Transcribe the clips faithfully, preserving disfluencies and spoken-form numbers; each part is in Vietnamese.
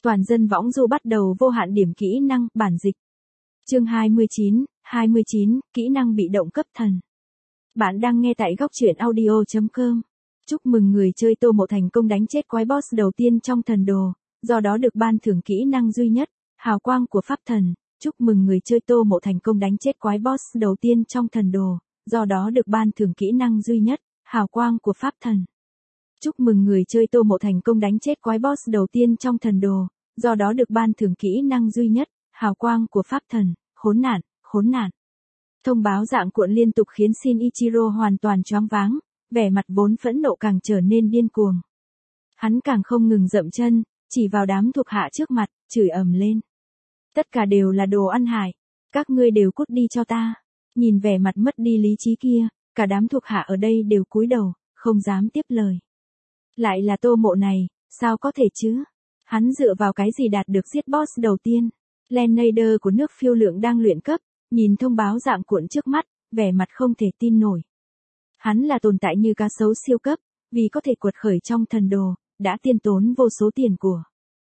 Toàn dân võng du bắt đầu vô hạn điểm kỹ năng, bản dịch. Chương hai mươi chín, hai mươi chín, kỹ năng bị động cấp thần. Bạn đang nghe tại góc truyện audio chấm com. Chúc mừng người chơi Tô Mộ thành công đánh chết quái boss đầu tiên trong thần đồ, do đó được ban thưởng kỹ năng duy nhất, hào quang của pháp thần. Chúc mừng người chơi Tô Mộ thành công đánh chết quái boss đầu tiên trong thần đồ, do đó được ban thưởng kỹ năng duy nhất, hào quang của pháp thần. Chúc mừng người chơi Tô Mộ thành công đánh chết quái boss đầu tiên trong thần đồ, do đó được ban thưởng kỹ năng duy nhất, hào quang của pháp thần, khốn nạn, khốn nạn. Thông báo dạng cuộn liên tục khiến Shinichiro hoàn toàn choáng váng, vẻ mặt vốn phẫn nộ càng trở nên điên cuồng. Hắn càng không ngừng dậm chân, chỉ vào đám thuộc hạ trước mặt, chửi ầm lên. Tất cả đều là đồ ăn hại, các ngươi đều cút đi cho ta. Nhìn vẻ mặt mất đi lý trí kia, cả đám thuộc hạ ở đây đều cúi đầu, không dám tiếp lời. Lại là Tô Mộ này, sao có thể chứ? Hắn dựa vào cái gì đạt được giết boss đầu tiên? Lenader của nước phiêu lượng đang luyện cấp, nhìn thông báo dạng cuộn trước mắt, vẻ mặt không thể tin nổi. Hắn là tồn tại như cá sấu siêu cấp, vì có thể quật khởi trong thần đồ, đã tiên tốn vô số tiền của.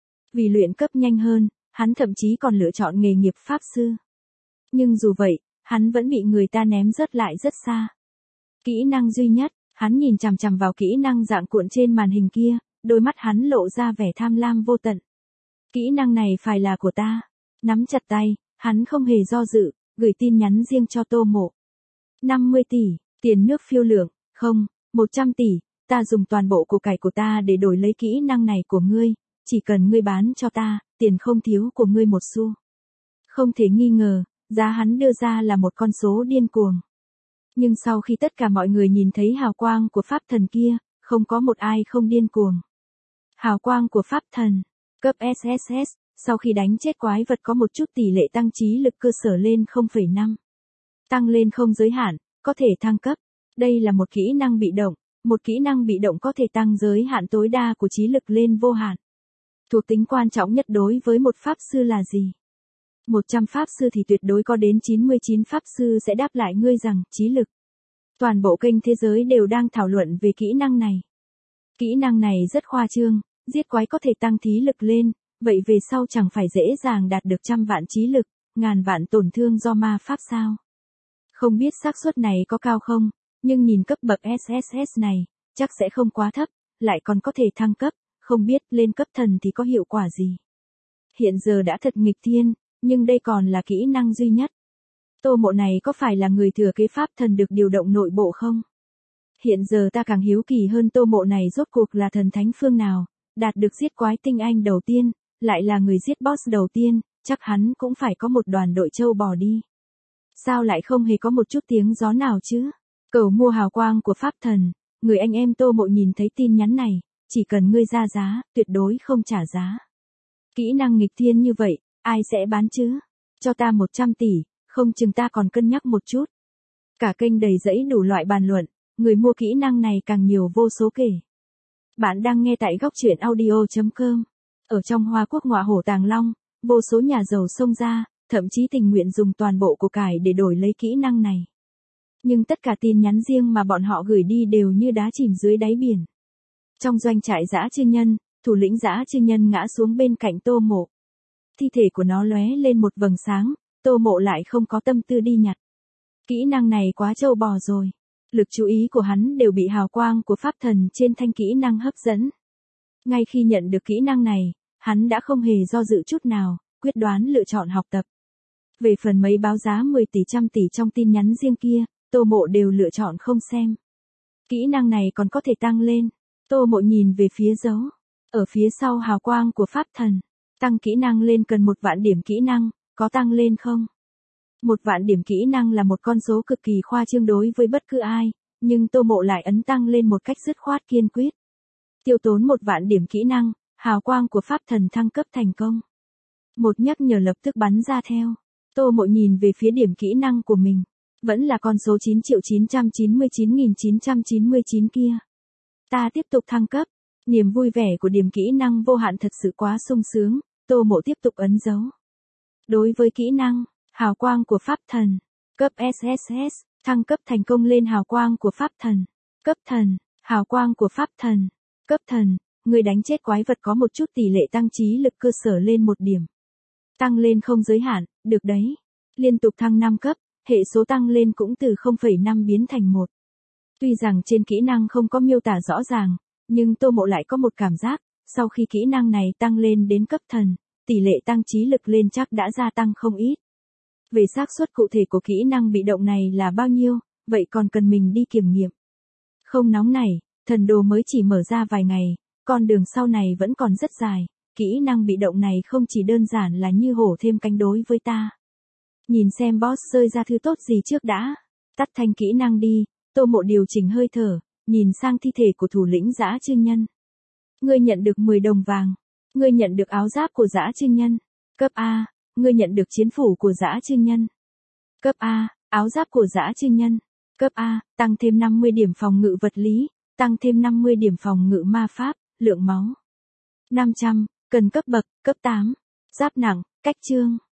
Vì luyện cấp nhanh hơn, hắn thậm chí còn lựa chọn nghề nghiệp pháp sư. Nhưng dù vậy, hắn vẫn bị người ta ném rớt lại rất xa. Kỹ năng duy nhất, hắn nhìn chằm chằm vào kỹ năng dạng cuộn trên màn hình kia, đôi mắt hắn lộ ra vẻ tham lam vô tận. Kỹ năng này phải là của ta. Nắm chặt tay, hắn không hề do dự, gửi tin nhắn riêng cho Tô Mộ. năm mươi tỷ, tiền nước phiêu lượng, không, một trăm tỷ, ta dùng toàn bộ của cải của ta để đổi lấy kỹ năng này của ngươi, chỉ cần ngươi bán cho ta, tiền không thiếu của ngươi một xu. Không thể nghi ngờ, giá hắn đưa ra là một con số điên cuồng. Nhưng sau khi tất cả mọi người nhìn thấy hào quang của pháp thần kia, không có một ai không điên cuồng. Hào quang của pháp thần, cấp ét ét ét, sau khi đánh chết quái vật có một chút tỷ lệ tăng trí lực cơ sở lên không phẩy năm. Tăng lên không giới hạn, có thể thăng cấp. Đây là một kỹ năng bị động, một kỹ năng bị động có thể tăng giới hạn tối đa của trí lực lên vô hạn. Thuộc tính quan trọng nhất đối với một pháp sư là gì? một trăm pháp sư thì tuyệt đối có đến chín mươi chín pháp sư sẽ đáp lại ngươi rằng, trí lực. Toàn bộ kênh thế giới đều đang thảo luận về kỹ năng này. Kỹ năng này rất khoa trương, giết quái có thể tăng trí lực lên, vậy về sau chẳng phải dễ dàng đạt được trăm vạn trí lực, ngàn vạn tổn thương do ma pháp sao? Không biết xác suất này có cao không, nhưng nhìn cấp bậc ét ét ét này, chắc sẽ không quá thấp, lại còn có thể thăng cấp, không biết lên cấp thần thì có hiệu quả gì. Hiện giờ đã thật nghịch thiên, nhưng đây còn là kỹ năng duy nhất. Tô Mộ này có phải là người thừa kế pháp thần được điều động nội bộ không? Hiện giờ ta càng hiếu kỳ hơn Tô Mộ này rốt cuộc là thần thánh phương nào, đạt được giết quái tinh anh đầu tiên, lại là người giết boss đầu tiên, chắc hắn cũng phải có một đoàn đội trâu bò đi. Sao lại không hề có một chút tiếng gió nào chứ? Cầu mua hào quang của pháp thần, người anh em Tô Mộ nhìn thấy tin nhắn này, chỉ cần ngươi ra giá, tuyệt đối không trả giá. Kỹ năng nghịch thiên như vậy, ai sẽ bán chứ? Cho ta một trăm tỷ, không chừng ta còn cân nhắc một chút. Cả kênh đầy rẫy đủ loại bàn luận, người mua kỹ năng này càng nhiều vô số kể. Bạn đang nghe tại góc truyện audio chấm com. Ở trong Hoa Quốc Ngọa Hổ Tàng Long, vô số nhà giàu xông ra, thậm chí tình nguyện dùng toàn bộ của cải để đổi lấy kỹ năng này. Nhưng tất cả tin nhắn riêng mà bọn họ gửi đi đều như đá chìm dưới đáy biển. Trong doanh trại dã chư nhân, thủ lĩnh dã chư nhân ngã xuống bên cạnh Tô Mộ. Thi thể của nó lóe lên một vầng sáng, Tô Mộ lại không có tâm tư đi nhặt. Kỹ năng này quá trâu bò rồi. Lực chú ý của hắn đều bị hào quang của pháp thần trên thanh kỹ năng hấp dẫn. Ngay khi nhận được kỹ năng này, hắn đã không hề do dự chút nào, quyết đoán lựa chọn học tập. Về phần mấy báo giá mười tỷ trăm tỷ trong tin nhắn riêng kia, Tô Mộ đều lựa chọn không xem. Kỹ năng này còn có thể tăng lên. Tô Mộ nhìn về phía dấu. Ở phía sau hào quang của pháp thần. Tăng kỹ năng lên cần một vạn điểm kỹ năng, có tăng lên không? Một vạn điểm kỹ năng là một con số cực kỳ khoa trương đối với bất cứ ai, nhưng Tô Mộ lại ấn tăng lên một cách dứt khoát kiên quyết. Tiêu tốn một vạn điểm kỹ năng, hào quang của pháp thần thăng cấp thành công. Một nhắc nhở lập tức bắn ra theo. Tô Mộ nhìn về phía điểm kỹ năng của mình, vẫn là con số chín triệu chín trăm chín mươi chín nghìn chín trăm chín mươi chín kia. Ta tiếp tục thăng cấp, niềm vui vẻ của điểm kỹ năng vô hạn thật sự quá sung sướng, Tô Mộ tiếp tục ấn dấu. Đối với kỹ năng, hào quang của pháp thần, cấp ét ét ét, thăng cấp thành công lên hào quang của pháp thần, cấp thần, hào quang của pháp thần, cấp thần, Ngươi đánh chết quái vật có một chút tỷ lệ tăng trí lực cơ sở lên một điểm. Tăng lên không giới hạn, được đấy. Liên tục thăng năm cấp, hệ số tăng lên cũng từ không phẩy năm biến thành một. Tuy rằng trên kỹ năng không có miêu tả rõ ràng, nhưng Tô Mộ lại có một cảm giác, sau khi kỹ năng này tăng lên đến cấp thần, tỷ lệ tăng trí lực lên chắc đã gia tăng không ít. Về xác suất cụ thể của kỹ năng bị động này là bao nhiêu, vậy còn cần mình đi kiểm nghiệm. Không nóng này, thần đồ mới chỉ mở ra vài ngày, con đường sau này vẫn còn rất dài, kỹ năng bị động này không chỉ đơn giản là như hổ thêm cánh đối với ta. Nhìn xem boss rơi ra thứ tốt gì trước đã. Tắt thanh kỹ năng đi, Tô Mộ điều chỉnh hơi thở, nhìn sang thi thể của thủ lĩnh Dã Trư Nhân. Ngươi nhận được mười đồng vàng. Ngươi nhận được áo giáp của Dã Trư Nhân. Cấp A, ngươi nhận được chiến phủ của Dã Trư Nhân. Cấp A, áo giáp của Dã Trư Nhân. Cấp A, tăng thêm năm mươi điểm phòng ngự vật lý, tăng thêm năm mươi điểm phòng ngự ma pháp, lượng máu. năm trăm, cần cấp bậc, cấp tám. Giáp nặng, cách chương.